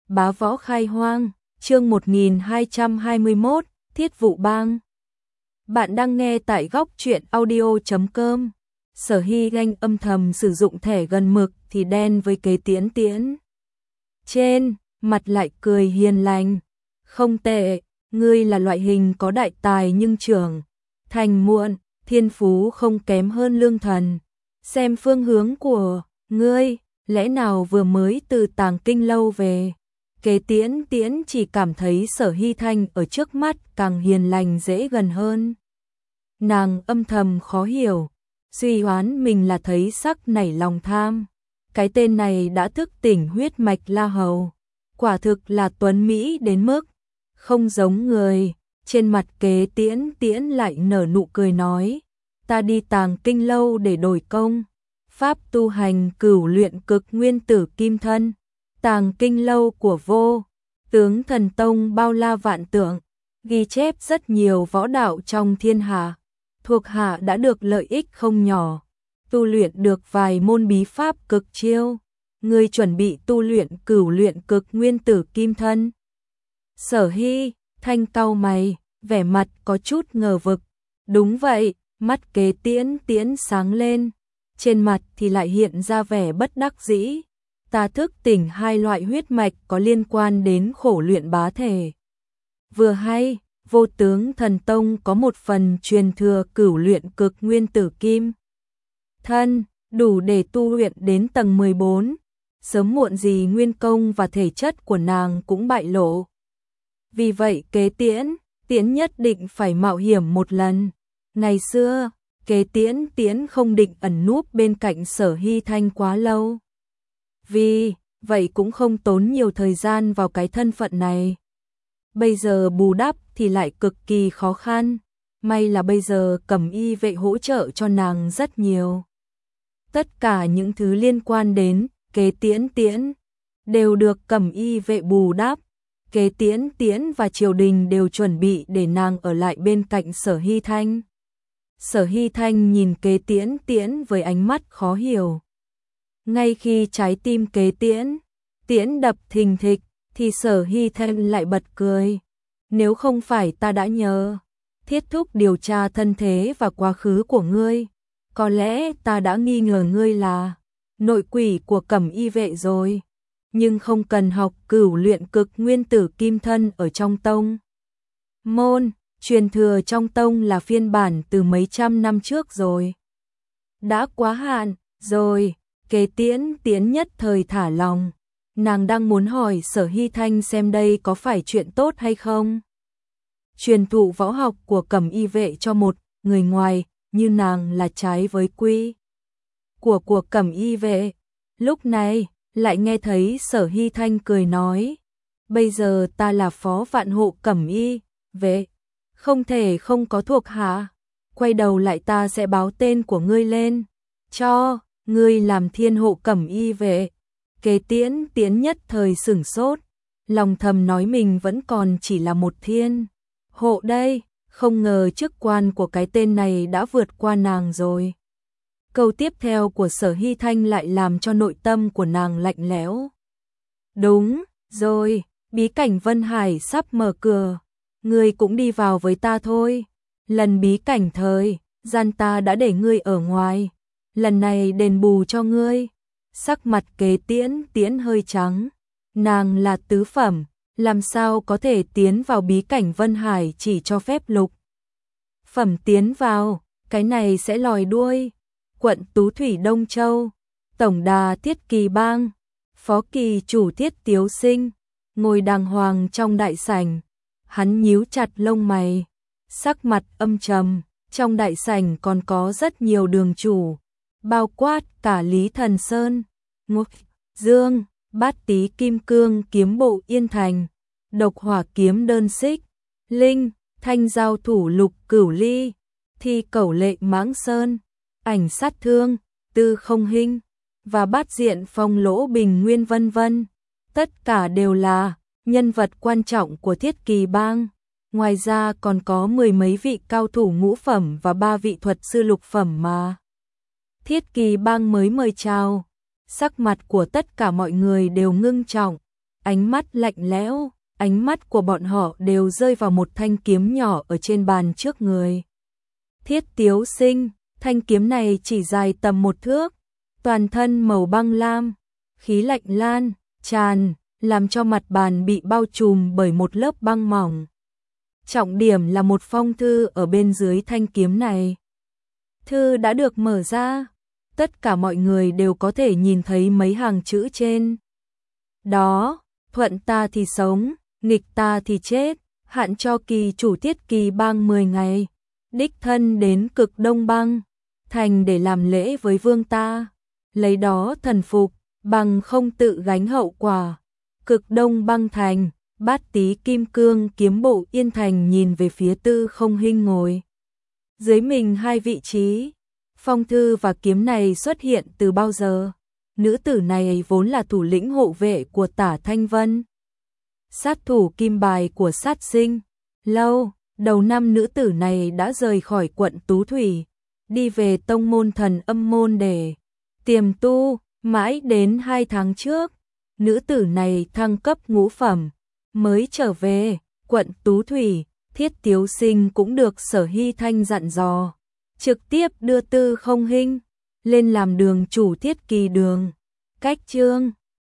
Bá võ khai hoang, chương 1221, Thiết vụ bang. Bạn đang nghe tại góc truyện audio.com. Sở Hy Anh âm thầm sử dụng thẻ gần mực thì đen với Kế Tiễn Tiễn. Trên, mặt lại cười hiền lành. Không tệ, ngươi là loại hình có đại tài nhưng trưởng thành muộn, thiên phú không kém hơn Lương Thần. Xem phương hướng của ngươi, lẽ nào vừa mới từ Tàng Kinh lâu về. Kế Tiễn Tiễn chỉ cảm thấy Sở Hy Thanh ở trước mắt càng hiền lành dễ gần hơn. Nàng âm thầm khó hiểu, suy đoán mình là thấy sắc nảy lòng tham. Cái tên này đã thức tỉnh huyết mạch La Hầu, quả thực là tuấn mỹ đến mức không giống người. Trên mặt Kế Tiễn Tiễn lại nở nụ cười nói, ta đi Tàng Kinh lâu để đổi công pháp tu hành cửu luyện cực nguyên tử kim thân. Tàng Kinh lâu của Vô Tướng Thần Tông bao la vạn tượng, ghi chép rất nhiều võ đạo trong thiên hạ, thuộc hạ đã được lợi ích không nhỏ, tu luyện được vài môn bí pháp cực chiêu. Ngươi chuẩn bị tu luyện cửu luyện cực nguyên tử kim thân? Sở Hy Thanh cau mày, vẻ mặt có chút ngờ vực. Đúng vậy, mắt Kế Tiễn Tiễn sáng lên, trên mặt thì lại hiện ra vẻ bất đắc dĩ. Ta thức tỉnh hai loại huyết mạch có liên quan đến khổ luyện bá thể. Vừa hay, Vô Tướng Thần Tông có một phần truyền thừa cửu luyện cực nguyên tử kim thân, đủ để tu luyện đến tầng 14. Sớm muộn gì nguyên công và thể chất của nàng cũng bại lộ. Vì vậy Kế Tiễn Tiễn nhất định phải mạo hiểm một lần. Ngày xưa, Kế Tiễn Tiễn không định ẩn núp bên cạnh Sở Hy Thanh quá lâu. Vì vậy cũng không tốn nhiều thời gian vào cái thân phận này. Bây giờ bù đắp thì lại cực kỳ khó khăn. May là bây giờ Cẩm Y vệ hỗ trợ cho nàng rất nhiều. Tất cả những thứ liên quan đến Kế Tiễn Tiễn đều được Cẩm Y vệ bù đắp. Kế Tiễn Tiễn và triều đình đều chuẩn bị để nàng ở lại bên cạnh Sở Hy Thanh. Sở Hy Thanh nhìn Kế Tiễn Tiễn với ánh mắt khó hiểu. Ngay khi trái tim Kế Tiễn Tiễn đập thình thịch thì Sở Hy Thanh lại bật cười. Nếu không phải ta đã nhờ Thiết Thúc điều tra thân thế và quá khứ của ngươi, có lẽ ta đã nghi ngờ ngươi là nội quỷ của Cẩm Y vệ rồi. Nhưng không cần học cửu luyện cực nguyên tử kim thân ở trong tông môn, truyền thừa trong tông là phiên bản từ mấy trăm năm trước rồi. Đã quá hạn rồi. Kế Tiễn Tiễn nhất thời thả lòng. Nàng đang muốn hỏi Sở Hy Thanh xem đây có phải chuyện tốt hay không. Truyền thụ võ học của Cẩm Y vệ cho một người ngoài như nàng là trái với quy của Cẩm Y vệ. Lúc này lại nghe thấy Sở Hy Thanh cười nói, bây giờ ta là phó vạn hộ Cẩm Y vệ, không thể không có thuộc hạ. Quay đầu lại ta sẽ báo tên của ngươi lên, cho ngươi làm thiên hộ Cẩm Y vệ. Kế Tiễn Tiễn nhất thời sửng sốt, lòng thầm nói mình vẫn còn chỉ là một thiên hộ đây, không ngờ chức quan của cái tên này đã vượt qua nàng rồi. Câu tiếp theo của Sở Hy Thanh lại làm cho nội tâm của nàng lạnh lẽo. Đúng rồi, bí cảnh Vân Hải sắp mở cửa, ngươi cũng đi vào với ta thôi. Lần bí cảnh thời gian ta đã để ngươi ở ngoài, lần này đền bù cho ngươi. Sắc mặt Kế Tiễn Tiễn hơi trắng. Nàng là tứ phẩm, làm sao có thể tiến vào bí cảnh Vân Hải, chỉ cho phép lục phẩm tiến vào, cái này sẽ lòi đuôi. Quận Tú Thủy Đông Châu, tổng đà Thiết Kỳ bang, phó kỳ chủ Thiết Tiếu Sinh, ngồi đàng hoàng trong đại sảnh. Hắn nhíu chặt lông mày, sắc mặt âm trầm. Trong đại sảnh còn có rất nhiều đường chủ, bao quát cả Lý Thần Sơn, Ngục Dương, Bát Tý Kim Cương kiếm bộ Yên Thành, Độc Hỏa kiếm đơn xích, Linh, Thanh giao thủ Lục Cửu Ly, Thi Cẩu lệ Mãng Sơn, Ảnh sát thương, Tư Không Hinh và Bát diện Phong Lỗ Bình Nguyên vân vân. Tất cả đều là nhân vật quan trọng của Thiết Kỳ bang. Ngoài ra còn có mười mấy vị cao thủ ngũ phẩm và 3 vị thuật sư lục phẩm mà Thiết Kỳ bang mới mời chào. Sắc mặt của tất cả mọi người đều ngưng trọng, ánh mắt lạnh lẽo, ánh mắt của bọn họ đều rơi vào một thanh kiếm nhỏ ở trên bàn trước người. Thiết Tiếu Sinh, thanh kiếm này chỉ dài tầm 1 thước, toàn thân màu băng lam, khí lạnh lan tràn, làm cho mặt bàn bị bao trùm bởi một lớp băng mỏng. Trọng điểm là một phong thư ở bên dưới thanh kiếm này. Thư đã được mở ra, tất cả mọi người đều có thể nhìn thấy mấy hàng chữ trên. Đó, thuận ta thì sống, nghịch ta thì chết, hạn cho kỳ chủ Thiết Kỳ Bang 10 ngày, đích thân đến Cực Đông Bang thành để làm lễ với vương ta, lấy đó thần phục, bằng không tự gánh hậu quả. Cực Đông Bang thành, Bát Tý Kim Cương kiếm bộ Yên Thành nhìn về phía Tư Không Hinh ngồi dưới mình 2 vị trí. Phong thư và kiếm này xuất hiện từ bao giờ? Nữ tử này vốn là thủ lĩnh hộ vệ của Tả Thanh Vân, sát thủ kim bài của sát sinh. Lâu, đầu năm nữ tử này đã rời khỏi quận Tú Thủy, đi về tông môn Thần Âm môn để tiềm tu, mãi đến 2 tháng trước, nữ tử này thăng cấp ngũ phẩm, mới trở về quận Tú Thủy. Thiết Tiếu Sinh cũng được Sở Hy Thanh dặn dò, trực tiếp đưa Tư Không Hinh lên làm đường chủ Thiết Kỳ đường. Cách chương